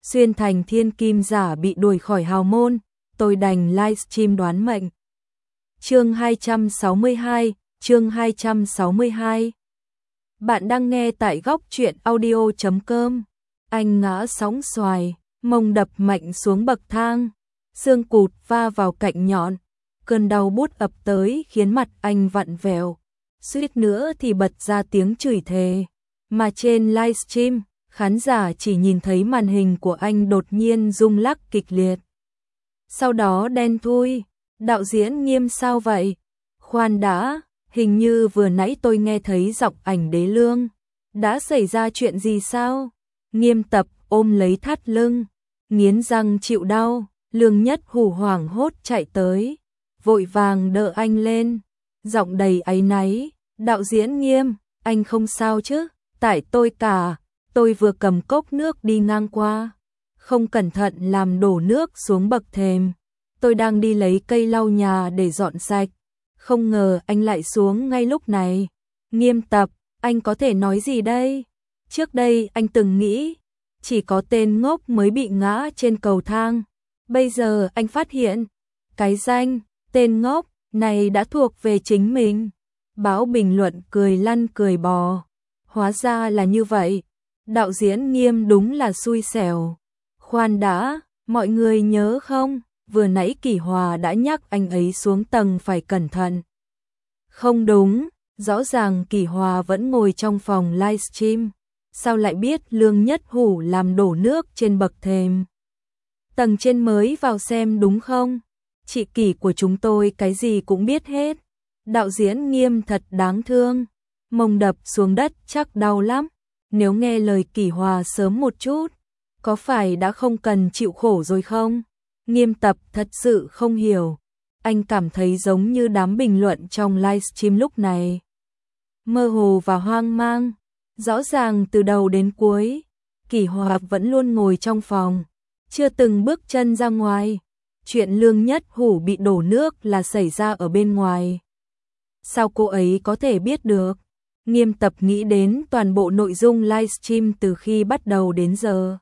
xuyên thành thiên kim giả bị đuổi khỏi hào môn, tôi đành livestream đoán mệnh. Chương 262. Bạn đang nghe tại góc truyện audio.com. Anh ngã sóng xoài, mông đập mạnh xuống bậc thang, xương cụt va vào cạnh nhọn, cơn đau bút ập tới khiến mặt anh vặn vẹo, suýt nữa thì bật ra tiếng chửi thề. Mà trên livestream, khán giả chỉ nhìn thấy màn hình của anh đột nhiên rung lắc kịch liệt. Sau đó đen thui, đạo diễn Nghiêm sao vậy? Khoan đã, hình như vừa nãy tôi nghe thấy giọng ảnh Đế Lương. Đã xảy ra chuyện gì sao? Nghiêm Tập ôm lấy thắt lưng, nghiến răng chịu đau. Lương Nhất Hủ hoảng hốt chạy tới, vội vàng đỡ anh lên, giọng đầy áy náy. Đạo diễn Nghiêm, anh không sao chứ? Tại tôi cả, tôi vừa cầm cốc nước đi ngang qua, không cẩn thận làm đổ nước xuống bậc thềm. Tôi đang đi lấy cây lau nhà để dọn sạch, không ngờ anh lại xuống ngay lúc này. Nghiêm Tập, anh có thể nói gì đây? Trước đây anh từng nghĩ chỉ có tên ngốc mới bị ngã trên cầu thang. Bây giờ anh phát hiện cái danh tên ngốc này đã thuộc về chính mình. Báo bình luận cười lăn cười bò. Hóa ra là như vậy. Đạo diễn Nghiêm đúng là xui xẻo. Khoan đã, mọi người nhớ không? Vừa nãy Kỷ Hòa đã nhắc anh ấy xuống tầng phải cẩn thận. Không đúng, rõ ràng Kỷ Hòa vẫn ngồi trong phòng livestream. Sao lại biết Lương Nhất Hủ làm đổ nước trên bậc thềm? Tầng trên mới vào xem đúng không? Chị Kỷ của chúng tôi cái gì cũng biết hết. Đạo diễn Nghiêm thật đáng thương. Mông đập xuống đất chắc đau lắm. Nếu nghe lời Kỷ Hòa sớm một chút, có phải đã không cần chịu khổ rồi không? Nghiêm Tập thật sự không hiểu. Anh cảm thấy giống như đám bình luận trong livestream lúc này. Mơ hồ và hoang mang. Rõ ràng từ đầu đến cuối, Kỷ Hòa vẫn luôn ngồi trong phòng, chưa từng bước chân ra ngoài. Chuyện Lương Nhất Hủ bị đổ nước là xảy ra ở bên ngoài. Sao cô ấy có thể biết được? Nghiêm Tập nghĩ đến toàn bộ nội dung livestream từ khi bắt đầu đến giờ.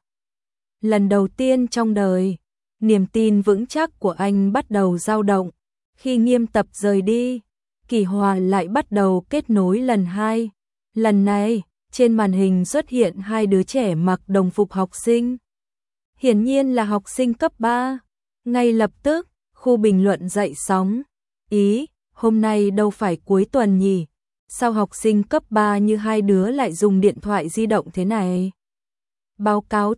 Lần đầu tiên trong đời, niềm tin vững chắc của anh bắt đầu dao động. Khi Nghiêm Tập rời đi, Kỷ Hòa lại bắt đầu kết nối lần hai. Lần này, trên màn hình xuất hiện hai đứa trẻ mặc đồng phục học sinh. Hiển nhiên là học sinh cấp 3. Ngay lập tức, khu bình luận dậy sóng. Ý, hôm nay đâu phải cuối tuần nhỉ? Sao học sinh cấp 3 như hai đứa lại dùng điện thoại di động thế này? Báo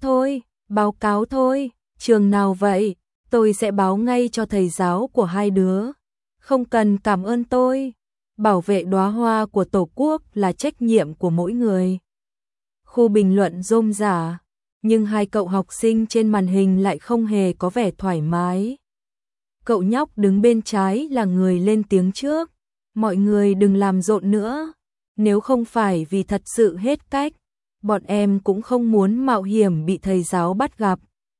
cáo thôi, trường nào vậy? Tôi sẽ báo ngay cho thầy giáo của hai đứa. Không cần cảm ơn tôi. Bảo vệ đóa hoa của Tổ quốc là trách nhiệm của mỗi người. Khu bình luận rôm rả, nhưng hai cậu học sinh trên màn hình lại không hề có vẻ thoải mái. Cậu nhóc đứng bên trái là người lên tiếng trước. Mọi người đừng làm rộn nữa. Nếu không phải vì thật sự hết cách, bọn em cũng không muốn mạo hiểm bị thầy giáo bắt gặp.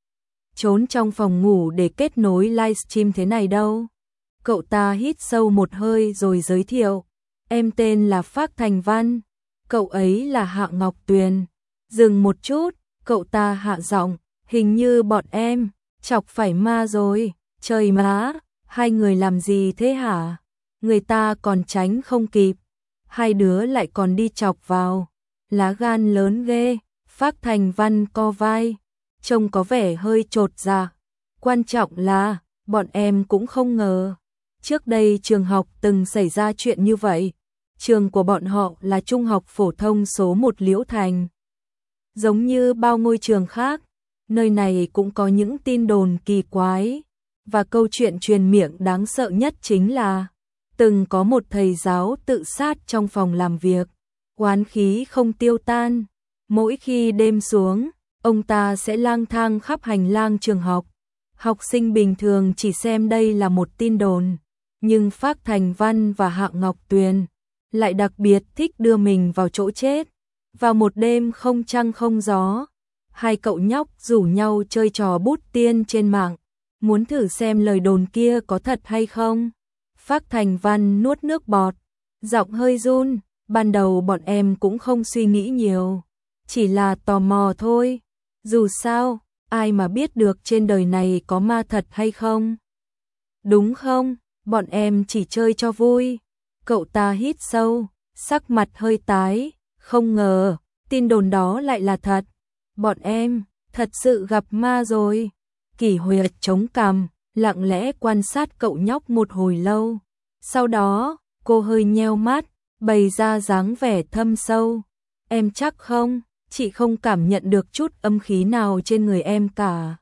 Trốn trong phòng ngủ để kết nối livestream thế này đâu. Cậu ta hít sâu một hơi rồi giới thiệu. Em tên là Phác Thành Văn. Cậu ấy là Hạ Ngọc Tuyền. Dừng một chút, cậu ta hạ giọng. Hình như bọn em chọc phải ma rồi. Trời má, hai người làm gì thế hả? Người ta còn tránh không kịp, hai đứa lại còn đi chọc vào. Lá gan lớn ghê. Phác Thành Văn co vai, trông có vẻ hơi chột dạ. Quan trọng là bọn em cũng không ngờ trước đây trường học từng xảy ra chuyện như vậy. Trường của bọn họ là Trung học phổ thông số 1 Liễu Thành. Giống như bao ngôi trường khác, nơi này cũng có những tin đồn kỳ quái. Và câu chuyện truyền miệng đáng sợ nhất chính là từng có một thầy giáo tự sát trong phòng làm việc. Oán khí không tiêu tan. Mỗi khi đêm xuống, ông ta sẽ lang thang khắp hành lang trường học. Học sinh bình thường chỉ xem đây là một tin đồn. Nhưng Phác Thành Văn và Hạ Ngọc Tuyền lại đặc biệt thích đưa mình vào chỗ chết. Vào một đêm không trăng không gió, hai cậu nhóc rủ nhau chơi trò bút tiên trên mạng. Muốn thử xem lời đồn kia có thật hay không. Phác Thành Văn nuốt nước bọt, giọng hơi run. Ban đầu bọn em cũng không suy nghĩ nhiều, chỉ là tò mò thôi. Dù sao, ai mà biết được trên đời này có ma thật hay không? Đúng không? Bọn em chỉ chơi cho vui. Cậu ta hít sâu, sắc mặt hơi tái, không ngờ, tin đồn đó lại là thật. Bọn em, thật sự gặp ma rồi. Kỷ Huyệt chống cằm, lặng lẽ quan sát cậu nhóc một hồi lâu. Sau đó, cô hơi nheo mắt, bày ra dáng vẻ thâm sâu. Em chắc không? Chị không cảm nhận được chút âm khí nào trên người em cả.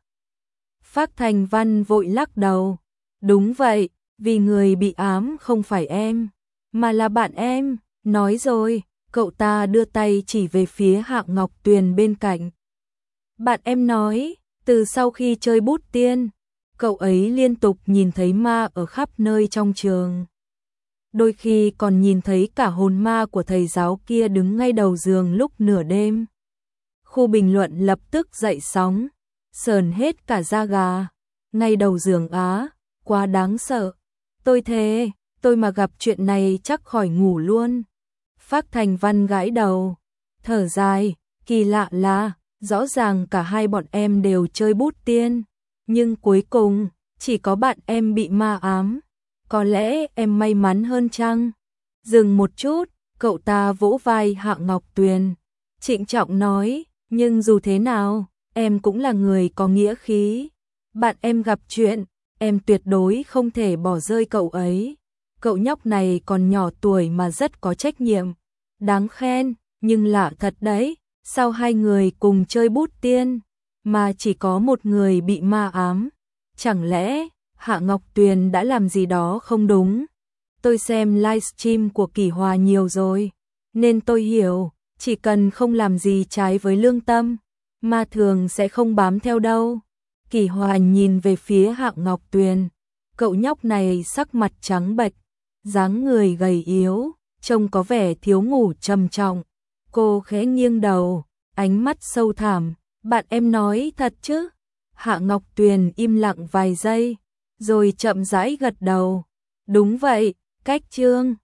Phác Thành Văn vội lắc đầu. Đúng vậy, vì người bị ám không phải em, mà là bạn em. Nói rồi, cậu ta đưa tay chỉ về phía Hạng Ngọc Tuyền bên cạnh. Bạn em nói, từ sau khi chơi bút tiên, cậu ấy liên tục nhìn thấy ma ở khắp nơi trong trường. Đôi khi còn nhìn thấy cả hồn ma của thầy giáo kia đứng ngay đầu giường lúc nửa đêm. Khu bình luận lập tức dậy sóng, sờn hết cả da gà. Ngay đầu giường á, quá đáng sợ. Tôi thề, tôi mà gặp chuyện này chắc khỏi ngủ luôn. Phác Thành Văn gãi đầu, thở dài, kỳ lạ là, rõ ràng cả hai bọn em đều chơi bút tiên, nhưng cuối cùng, chỉ có bạn em bị ma ám. Có lẽ em may mắn hơn chăng? Dừng một chút, cậu ta vỗ vai Hạng Ngọc Tuyền, trịnh trọng nói, nhưng dù thế nào, em cũng là người có nghĩa khí. Bạn em gặp chuyện, em tuyệt đối không thể bỏ rơi cậu ấy. Cậu nhóc này còn nhỏ tuổi mà rất có trách nhiệm. Đáng khen, nhưng lạ thật đấy, sao hai người cùng chơi bút tiên, mà chỉ có một người bị ma ám? Chẳng lẽ Hạ Ngọc Tuyền đã làm gì đó không đúng? Tôi xem livestream của Kỷ Hòa nhiều rồi, nên tôi hiểu, chỉ cần không làm gì trái với lương tâm, ma thường sẽ không bám theo đâu. Kỷ Hòa nhìn về phía Hạng Ngọc Tuyền, cậu nhóc này sắc mặt trắng bệch, dáng người gầy yếu, trông có vẻ thiếu ngủ trầm trọng. Cô khẽ nghiêng đầu, ánh mắt sâu thẳm, bạn em nói thật chứ? Hạng Ngọc Tuyền im lặng vài giây, rồi chậm rãi gật đầu. Đúng vậy, cách chương